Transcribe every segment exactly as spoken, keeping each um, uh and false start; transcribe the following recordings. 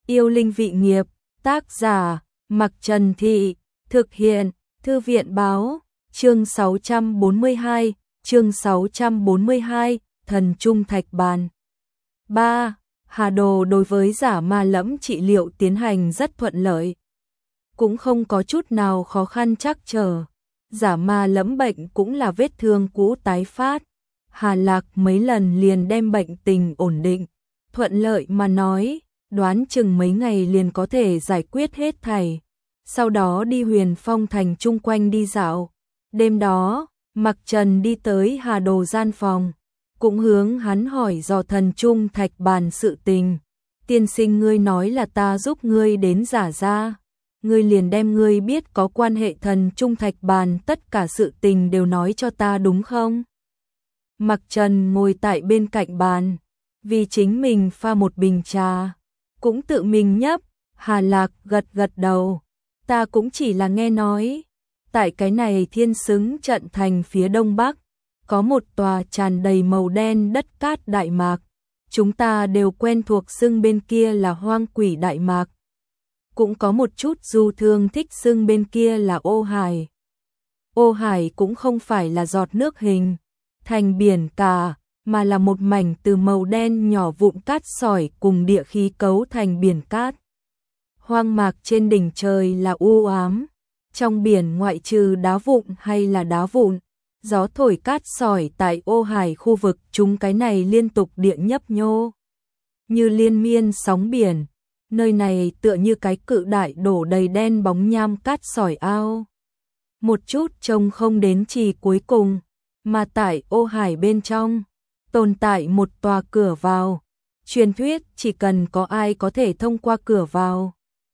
Yêu linh vị nghiệp, tác giả, Mặc Trần Thị, thực hiện, Thư viện báo, chương sáu trăm bốn mươi hai, chương sáu trăm bốn mươi hai, Thần Trung Thạch Bàn. ba. Hà Đồ đối với giả ma lẫm trị liệu tiến hành rất thuận lợi. Cũng không có chút nào khó khăn trắc trở. Giả ma lẫm bệnh cũng là vết thương cũ tái phát. Hà Lạc mấy lần liền đem bệnh tình ổn định. Thuận lợi mà nói, đoán chừng mấy ngày liền có thể giải quyết hết thảy. Sau đó đi Huyền Phong thành chung quanh đi dạo. Đêm đó, Mặc Trần đi tới Hà Đồ gian phòng, cũng hướng hắn hỏi dò Thần Trung Thạch Bàn sự tình. Tiên sinh, ngươi nói là ta giúp ngươi đến giả ra, ngươi liền đem ngươi biết có quan hệ Thần Trung Thạch Bàn tất cả sự tình đều nói cho ta đúng không? Mặc Trần ngồi tại bên cạnh bàn, vì chính mình pha một bình trà, cũng tự mình nhấp. Hà Lạc gật gật đầu, ta cũng chỉ là nghe nói, tại cái này Thiên Xứng trận thành phía đông bắc, có một tòa tràn đầy màu đen đất cát Đại Mạc, chúng ta đều quen thuộc xưng bên kia là Hoang Quỷ Đại Mạc. Cũng có một chút du thương thích xưng bên kia là Ô Hải. Ô Hải cũng không phải là giọt nước hình thành biển cả, mà là một mảnh từ màu đen nhỏ vụn cát sỏi cùng địa khí cấu thành biển cát. Hoang mạc trên đỉnh trời là u ám, trong biển ngoại trừ đá vụn hay là đá vụn, gió thổi cát sỏi tại Ô Hải khu vực chúng cái này liên tục địa nhấp nhô, như liên miên sóng biển. Nơi này tựa như cái cự đại đổ đầy đen bóng nham cát sỏi ao. Một chút trông không đến trì cuối cùng, mà tại Ô Hải bên trong tồn tại một tòa cửa vào. Truyền thuyết chỉ cần có ai có thể thông qua cửa vào,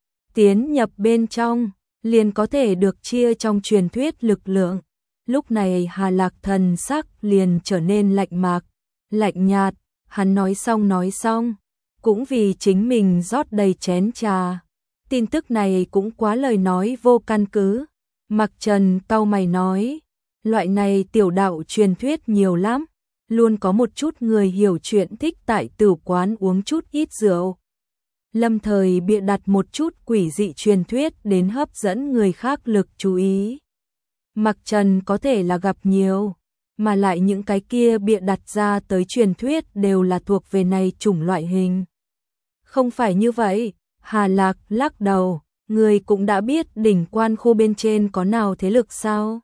tiến nhập bên trong, liền có thể được chia trong truyền thuyết lực lượng. Lúc này Hà Lạc thần sắc liền trở nên lạnh mạc, lạnh nhạt, hắn nói xong nói xong, cũng vì chính mình rót đầy chén trà. Tin tức này cũng quá lời nói vô căn cứ. Mặc Trần cau mày nói, loại này tiểu đạo truyền thuyết nhiều lắm, luôn có một chút người hiểu chuyện thích tại tử quán uống chút ít rượu, lâm thời bịa đặt một chút quỷ dị truyền thuyết đến hấp dẫn người khác lực chú ý. Mặc Trần có thể là gặp nhiều, mà lại những cái kia bịa đặt ra tới truyền thuyết đều là thuộc về này chủng loại hình. Không phải như vậy, Hà Lạc lắc đầu, người cũng đã biết đỉnh Quan Khu bên trên có nào thế lực sao?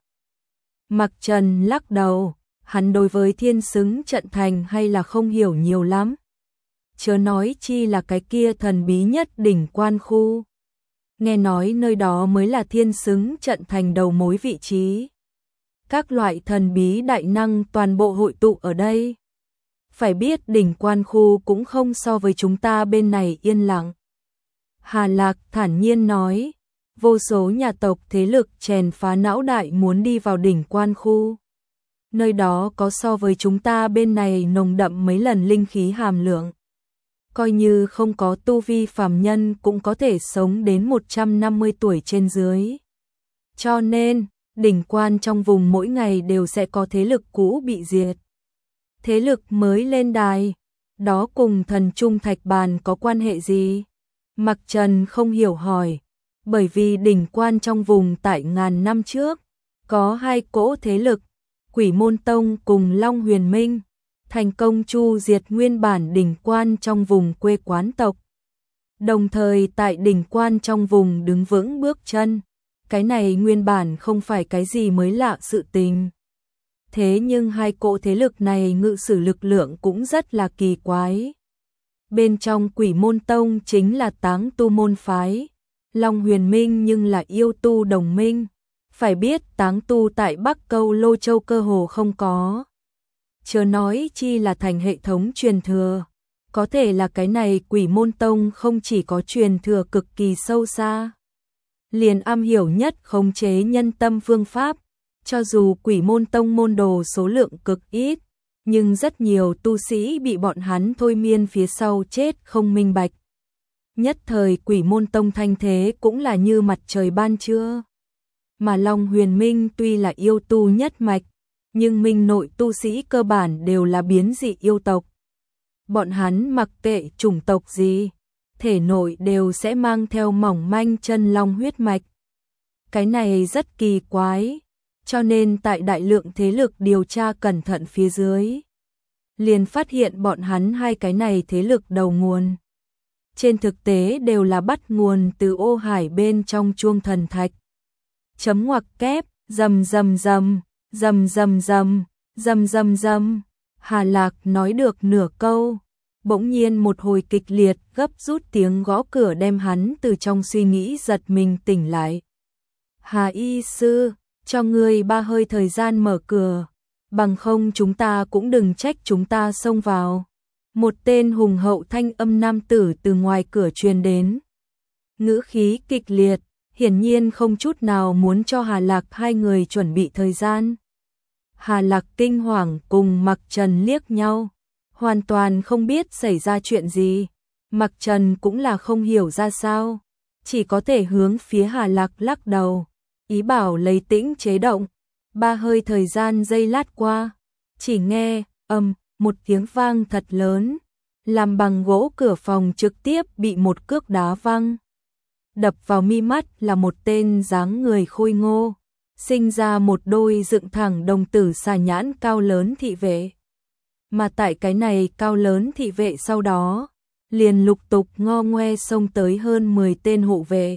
Mặc Trần lắc đầu, hắn đối với Thiên Xứng trận thành hay là không hiểu nhiều lắm. Chớ nói chi là cái kia thần bí nhất đỉnh Quan Khu. Nghe nói nơi đó mới là Thiên Xứng trận thành đầu mối vị trí. Các loại thần bí đại năng toàn bộ hội tụ ở đây. Phải biết đỉnh Quan Khu cũng không so với chúng ta bên này yên lặng. Hà Lạc thản nhiên nói, vô số nhà tộc thế lực chèn phá não đại muốn đi vào đỉnh Quan Khu. Nơi đó có so với chúng ta bên này nồng đậm mấy lần linh khí hàm lượng. Coi như không có tu vi phàm nhân cũng có thể sống đến một trăm năm mươi tuổi trên dưới. Cho nên, đỉnh quan trong vùng mỗi ngày đều sẽ có thế lực cũ bị diệt. Thế lực mới lên đài, đó cùng Thần Trung Thạch Bàn có quan hệ gì? Mặc Trần không hiểu hỏi, bởi vì đỉnh quan trong vùng tại ngàn năm trước, có hai cỗ thế lực, Quỷ Môn Tông cùng Long Huyền Minh, thành công chu diệt nguyên bản đỉnh quan trong vùng quê quán tộc. Đồng thời tại đỉnh quan trong vùng đứng vững bước chân, cái này nguyên bản không phải cái gì mới lạ sự tình. Thế nhưng hai cỗ thế lực này ngự sử lực lượng cũng rất là kỳ quái. Bên trong Quỷ Môn Tông chính là táng tu môn phái, Long Huyền Minh nhưng là yêu tu đồng minh. Phải biết táng tu tại Bắc Câu Lô Châu cơ hồ không có. Chớ nói chi là thành hệ thống truyền thừa. Có thể là cái này Quỷ Môn Tông không chỉ có truyền thừa cực kỳ sâu xa, liền am hiểu nhất khống chế nhân tâm phương pháp. Cho dù Quỷ Môn Tông môn đồ số lượng cực ít, nhưng rất nhiều tu sĩ bị bọn hắn thôi miên phía sau chết không minh bạch. Nhất thời Quỷ Môn Tông thanh thế cũng là như mặt trời ban trưa. Mà Long Huyền Minh tuy là yêu tu nhất mạch, nhưng minh nội tu sĩ cơ bản đều là biến dị yêu tộc. Bọn hắn mặc kệ chủng tộc gì, thể nội đều sẽ mang theo mỏng manh chân long huyết mạch. Cái này rất kỳ quái, cho nên tại đại lượng thế lực điều tra cẩn thận phía dưới, liền phát hiện bọn hắn hai cái này thế lực đầu nguồn. Trên thực tế đều là bắt nguồn từ ô hải bên trong chuông thần thạch. Chấm ngoặc kép, rầm rầm rầm, rầm rầm rầm, rầm rầm rầm. Hà Lạc nói được nửa câu, bỗng nhiên một hồi kịch liệt gấp rút tiếng gõ cửa đem hắn từ trong suy nghĩ giật mình tỉnh lại. Hà y sư, cho ngươi ba hơi thời gian mở cửa, bằng không chúng ta cũng đừng trách chúng ta xông vào. Một tên hùng hậu thanh âm nam tử từ ngoài cửa truyền đến. Ngữ khí kịch liệt, hiển nhiên không chút nào muốn cho Hà Lạc hai người chuẩn bị thời gian. Hà Lạc kinh hoàng cùng Mặc Trần liếc nhau, hoàn toàn không biết xảy ra chuyện gì. Mặc Trần cũng là không hiểu ra sao, chỉ có thể hướng phía Hà Lạc lắc đầu, ý bảo lấy tĩnh chế động. Ba hơi thời gian giây lát qua, chỉ nghe ầm một tiếng vang thật lớn, làm bằng gỗ cửa phòng trực tiếp bị một cước đá văng. Đập vào mi mắt là một tên dáng người khôi ngô, sinh ra một đôi dựng thẳng đồng tử xà nhãn cao lớn thị vệ. Mà tại cái này cao lớn thị vệ sau đó, liền lục tục ngo ngoe xông tới hơn mười tên hộ vệ.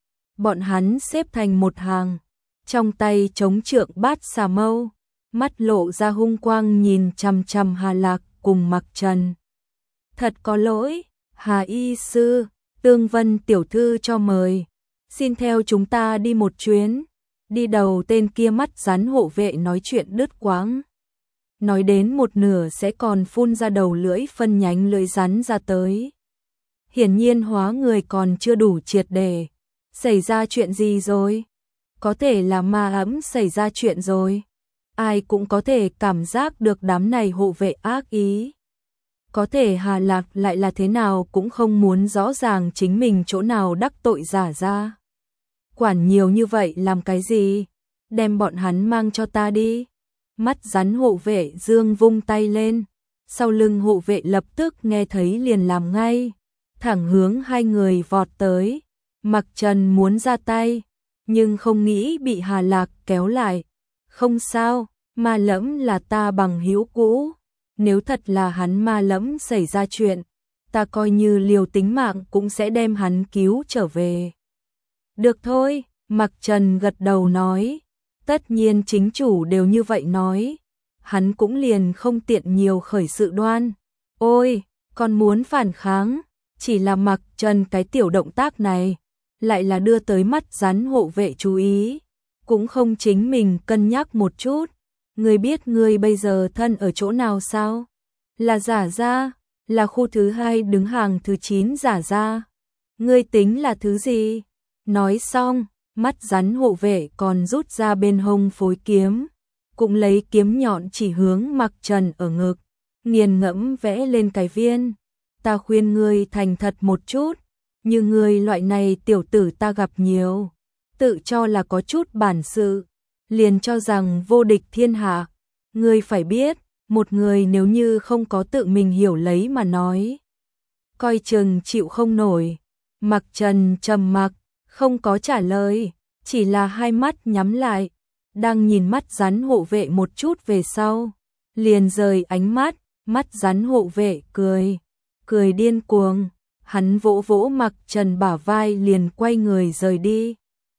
Bọn hắn xếp thành một hàng, trong tay chống trượng bát xà mâu, mắt lộ ra hung quang nhìn chằm chằm Hà Lạc cùng Mặc Trần. Thật có lỗi, Hà y sư, Tương Vân tiểu thư cho mời, xin theo chúng ta đi một chuyến. Đi đầu tên kia mắt rắn hộ vệ nói chuyện đứt quãng, nói đến một nửa sẽ còn phun ra đầu lưỡi phân nhánh lưỡi rắn ra tới. Hiển nhiên hóa người còn chưa đủ triệt để. Xảy ra chuyện gì rồi? Có thể là ma ấm xảy ra chuyện rồi. Ai cũng có thể cảm giác được đám này hộ vệ ác ý. Có thể Hà Lạc lại là thế nào cũng không muốn rõ ràng chính mình chỗ nào đắc tội giả ra. Quản nhiều như vậy làm cái gì? Đem bọn hắn mang cho ta đi. Mắt rắn hộ vệ dương vung tay lên, sau lưng hộ vệ lập tức nghe thấy liền làm ngay, thẳng hướng hai người vọt tới. Mặc Trần muốn ra tay, nhưng không nghĩ bị Hà Lạc kéo lại. Không sao, ma lẫm là ta bằng hữu cũ, nếu thật là hắn ma lẫm xảy ra chuyện, ta coi như liều tính mạng cũng sẽ đem hắn cứu trở về. Được thôi, Mặc Trần gật đầu nói, tất nhiên chính chủ đều như vậy nói, hắn cũng liền không tiện nhiều khởi sự đoan. Ôi, còn muốn phản kháng, chỉ là Mặc Trần cái tiểu động tác này, lại là đưa tới mắt rắn hộ vệ chú ý, cũng không chính mình cân nhắc một chút. Ngươi biết ngươi bây giờ thân ở chỗ nào sao? Là giả ra, là khu thứ hai đứng hàng thứ chín giả ra. Ngươi tính là thứ gì? Nói xong, mắt rắn hộ vệ còn rút ra bên hông phối kiếm, cũng lấy kiếm nhọn chỉ hướng Mặc Trần ở ngực, nghiền ngẫm vẽ lên cái viên. Ta khuyên ngươi thành thật một chút, như ngươi loại này tiểu tử ta gặp nhiều, tự cho là có chút bản sự, liền cho rằng vô địch thiên hạ. Ngươi phải biết, một người nếu như không có tự mình hiểu lấy mà nói, coi chừng chịu không nổi. Mặc Trần trầm mặc, không có trả lời, chỉ là hai mắt nhắm lại, đang nhìn mắt rắn hộ vệ một chút về sau, liền rời ánh mắt. Mắt rắn hộ vệ cười, cười điên cuồng, hắn vỗ vỗ Mặc Trần bả vai liền quay người rời đi,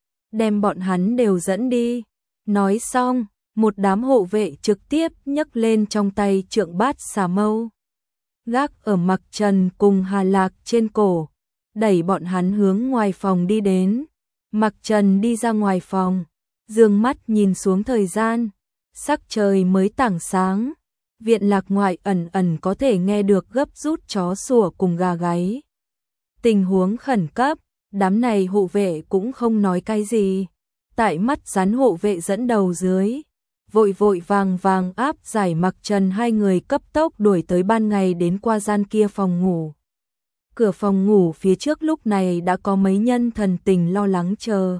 đem bọn hắn đều dẫn đi. Nói xong, một đám hộ vệ trực tiếp nhấc lên trong tay trượng bát xà mâu, gác ở Mặc Trần cùng Hà Lạc trên cổ, đẩy bọn hắn hướng ngoài phòng đi đến. Mặc Trần đi ra ngoài phòng, dương mắt nhìn xuống thời gian, sắc trời mới tảng sáng, viện lạc ngoại ẩn ẩn có thể nghe được gấp rút chó sủa cùng gà gáy. Tình huống khẩn cấp, đám này hộ vệ cũng không nói cái gì, tại mắt rắn hộ vệ dẫn đầu dưới, vội vội vàng vàng áp giải Mặc Trần hai người cấp tốc đuổi tới ban ngày đến qua gian kia phòng ngủ. Cửa phòng ngủ phía trước lúc này đã có mấy nhân thần tình lo lắng chờ.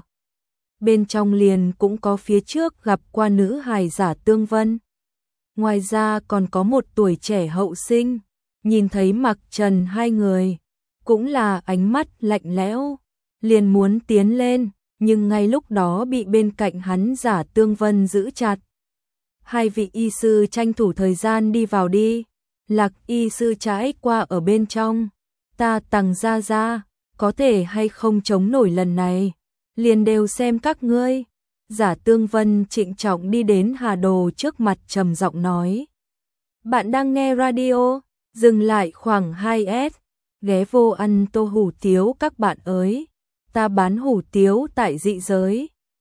Bên trong liền cũng có phía trước gặp qua nữ hài giả Tương Vân. Ngoài ra còn có một tuổi trẻ hậu sinh, nhìn thấy Mặc Trần hai người, cũng là ánh mắt lạnh lẽo, liền muốn tiến lên, nhưng ngay lúc đó bị bên cạnh hắn Giả Tương Vân giữ chặt. Hai vị y sư tranh thủ thời gian đi vào đi. Lạc y sư trái qua ở bên trong. Ta Tằng gia gia, có thể hay không chống nổi lần này, liền đều xem các ngươi. Giả Tương Vân trịnh trọng đi đến Hà Đồ trước mặt trầm giọng nói. Bạn đang nghe radio, dừng lại khoảng hai S, ghé vô ăn tô hủ tiếu các bạn ơi. Ta bán hủ tiếu tại dị giới,